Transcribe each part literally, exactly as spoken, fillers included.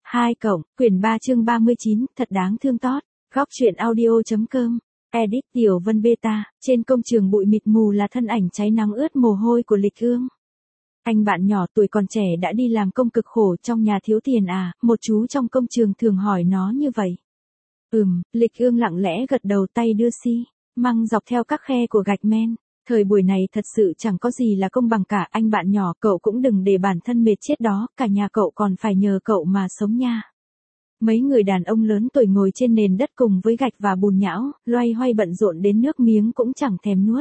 Hai cộng, quyển ba chương ba mươi chín, thật đáng thương tót. Góc truyện audio.com. Edit Tiểu Vân Beta, trên công trường bụi mịt mù là thân ảnh cháy nắng ướt mồ hôi của Lịch Ương. Anh bạn nhỏ tuổi còn trẻ đã đi làm công cực khổ trong nhà thiếu tiền à, một chú trong công trường thường hỏi nó như vậy. Ừm, Lịch Ương lặng lẽ gật đầu, tay đưa xi măng dọc theo các khe của gạch men. Thời buổi này thật sự chẳng có gì là công bằng cả, anh bạn nhỏ, cậu cũng đừng để bản thân mệt chết đó, cả nhà cậu còn phải nhờ cậu mà sống nha. Mấy người đàn ông lớn tuổi ngồi trên nền đất cùng với gạch và bùn nhão, loay hoay bận rộn đến nước miếng cũng chẳng thèm nuốt.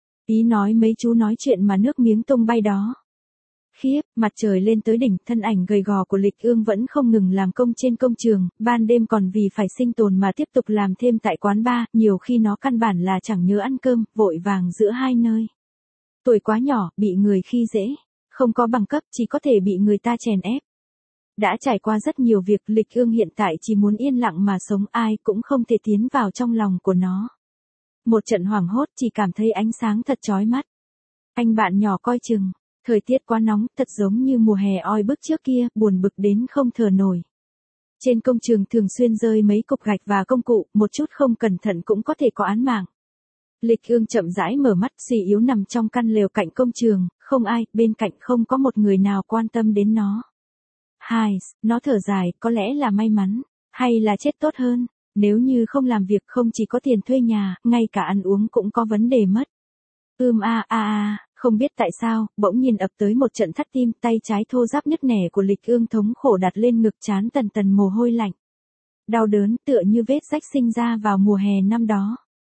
Ý nói mấy chú nói chuyện mà nước miếng tung bay đó. Khiếp, mặt trời lên tới đỉnh, thân ảnh gầy gò của Lịch Ương vẫn không ngừng làm công trên công trường, ban đêm còn vì phải sinh tồn mà tiếp tục làm thêm tại quán bar, nhiều khi nó căn bản là chẳng nhớ ăn cơm, vội vàng giữa hai nơi. Tuổi quá nhỏ, bị người khi dễ, không có bằng cấp, chỉ có thể bị người ta chèn ép. Đã trải qua rất nhiều việc, Lịch Ương hiện tại chỉ muốn yên lặng mà sống, ai cũng không thể tiến vào trong lòng của nó. Một trận hoảng hốt, chỉ cảm thấy ánh sáng thật chói mắt. Anh bạn nhỏ coi chừng. Thời tiết quá nóng, thật giống như mùa hè oi bức trước kia, buồn bực đến không thở nổi. Trên công trường thường xuyên rơi mấy cục gạch và công cụ, một chút không cẩn thận cũng có thể có án mạng. Lịch Ương chậm rãi mở mắt, suy yếu nằm trong căn lều cạnh công trường, không ai, bên cạnh không có một người nào quan tâm đến nó. Hai, nó thở dài, có lẽ là may mắn, hay là chết tốt hơn, nếu như không làm việc không chỉ có tiền thuê nhà, ngay cả ăn uống cũng có vấn đề mất. Ưm a a a. Không biết tại sao, bỗng nhiên ập tới một trận thắt tim, tay trái thô ráp nứt nẻ của Lịch Ương thống khổ đặt lên ngực, trán tần tần mồ hôi lạnh. Đau đớn tựa như vết rách sinh ra vào mùa hè năm đó.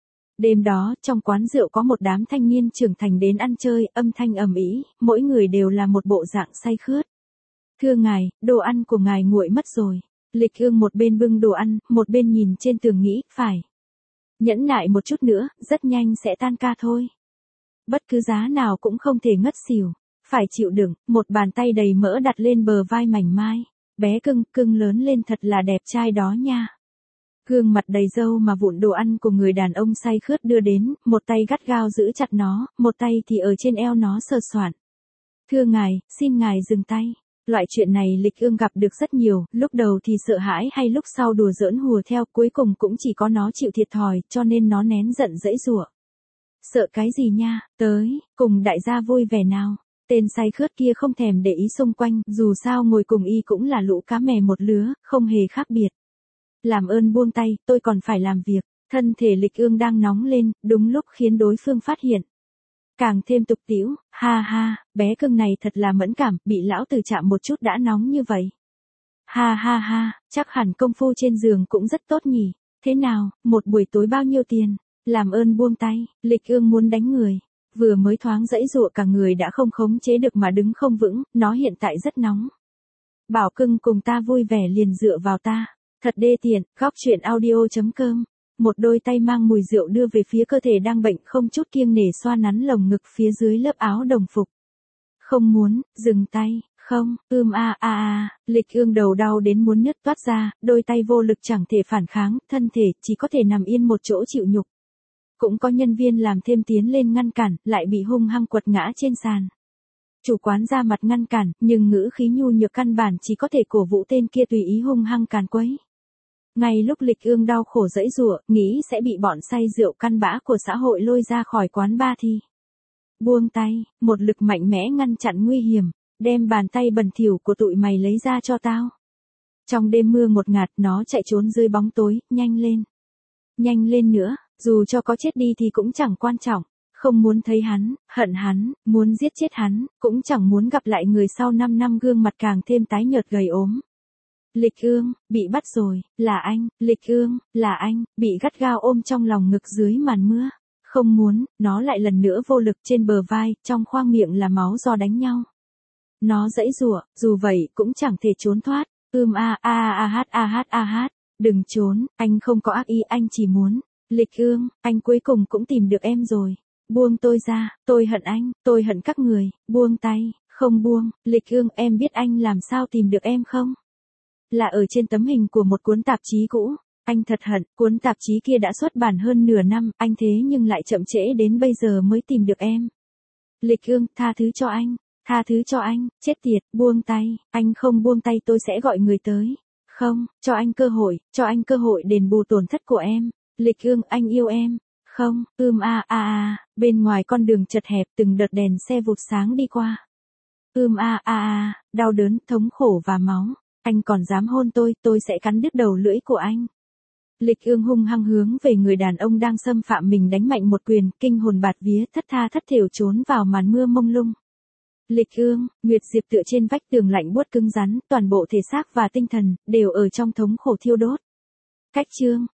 Đêm đó, trong quán rượu có một đám thanh niên trưởng thành đến ăn chơi, âm thanh ầm ĩ, mỗi người đều là một bộ dạng say khướt. Thưa ngài, đồ ăn của ngài nguội mất rồi. Lịch Ương một bên bưng đồ ăn, một bên nhìn trên tường nghĩ, phải. Nhẫn nại một chút nữa, rất nhanh sẽ tan ca thôi. Bất cứ giá nào cũng không thể ngất xỉu, phải chịu đựng, một bàn tay đầy mỡ đặt lên bờ vai mảnh mai. Bé cưng, cưng lớn lên thật là đẹp trai đó nha. Gương mặt đầy râu mà vụn đồ ăn của người đàn ông say khướt đưa đến, một tay gắt gao giữ chặt nó, một tay thì ở trên eo nó sờ soạn. Thưa ngài, xin ngài dừng tay. Loại chuyện này Lịch Ương gặp được rất nhiều, lúc đầu thì sợ hãi hay lúc sau đùa giỡn hùa theo, cuối cùng cũng chỉ có nó chịu thiệt thòi, cho nên nó nén giận giãy giụa. Sợ cái gì nha, tới, cùng đại gia vui vẻ nào. Tên say khướt kia không thèm để ý xung quanh, dù sao ngồi cùng y cũng là lũ cá mè một lứa, không hề khác biệt. Làm ơn buông tay, tôi còn phải làm việc. Thân thể Lịch Ương đang nóng lên, đúng lúc khiến đối phương phát hiện. Càng thêm tục tĩu, ha ha, bé cưng này thật là mẫn cảm, bị lão tử chạm một chút đã nóng như vậy. Ha ha ha, chắc hẳn công phu trên giường cũng rất tốt nhỉ. Thế nào, một buổi tối bao nhiêu tiền? Làm ơn buông tay, Lịch Ương muốn đánh người. Vừa mới thoáng giãy giụa cả người đã không khống chế được mà đứng không vững, nó hiện tại rất nóng. Bảo cưng cùng ta vui vẻ liền dựa vào ta. Thật đê tiện, góc truyện audio.com. Một đôi tay mang mùi rượu đưa về phía cơ thể đang bệnh, không chút kiêng nể xoa nắn lồng ngực phía dưới lớp áo đồng phục. Không muốn, dừng tay, không, ưm a a a, Lịch Ương đầu đau đến muốn nứt toát ra, đôi tay vô lực chẳng thể phản kháng, thân thể chỉ có thể nằm yên một chỗ chịu nhục. Cũng có nhân viên làm thêm tiến lên ngăn cản, lại bị hung hăng quật ngã trên sàn. Chủ quán ra mặt ngăn cản, nhưng ngữ khí nhu nhược căn bản chỉ có thể cổ vũ tên kia tùy ý hung hăng càn quấy. Ngay lúc Lịch Ương đau khổ giãy giụa, nghĩ sẽ bị bọn say rượu căn bã của xã hội lôi ra khỏi quán bar thì buông tay, một lực mạnh mẽ ngăn chặn nguy hiểm, đem bàn tay bẩn thỉu của tụi mày lấy ra cho tao. Trong đêm mưa ngột ngạt, nó chạy trốn dưới bóng tối, nhanh lên. Nhanh lên nữa, dù cho có chết đi thì cũng chẳng quan trọng, không muốn thấy hắn, hận hắn, muốn giết chết hắn, cũng chẳng muốn gặp lại người sau năm năm, gương mặt càng thêm tái nhợt gầy ốm. Lịch Ương, bị bắt rồi, là anh, Lịch Ương, là anh, bị gắt gao ôm trong lòng ngực dưới màn mưa. Không muốn, nó lại lần nữa vô lực trên bờ vai, trong khoang miệng là máu do đánh nhau. Nó giãy giụa, dù vậy cũng chẳng thể trốn thoát. Ưm a a a hát a hát a hát, đừng trốn, anh không có ác ý, anh chỉ muốn. Lịch Ương, anh cuối cùng cũng tìm được em rồi. Buông tôi ra, tôi hận anh, tôi hận các người, buông tay, không buông. Lịch Ương, em biết anh làm sao tìm được em không? Là ở trên tấm hình của một cuốn tạp chí cũ. Anh thật hận, cuốn tạp chí kia đã xuất bản hơn nửa năm, anh thế nhưng lại chậm trễ đến bây giờ mới tìm được em. Lịch Ương, tha thứ cho anh, tha thứ cho anh, chết tiệt, buông tay, anh không buông tay tôi sẽ gọi người tới. Không, cho anh cơ hội, cho anh cơ hội đền bù tổn thất của em. Lịch Ương, anh yêu em. Không, ưm a a a, bên ngoài con đường chật hẹp từng đợt đèn xe vụt sáng đi qua. Ưm a a a, đau đớn, thống khổ và máu. Anh còn dám hôn tôi, tôi sẽ cắn đứt đầu lưỡi của anh. Lịch Ương hung hăng hướng về người đàn ông đang xâm phạm mình đánh mạnh một quyền, kinh hồn bạt vía thất tha thất thểu trốn vào màn mưa mông lung. Lịch Ương, Nguyệt Diệp tựa trên vách tường lạnh buốt cứng rắn, toàn bộ thể xác và tinh thần đều ở trong thống khổ thiêu đốt. Cách chương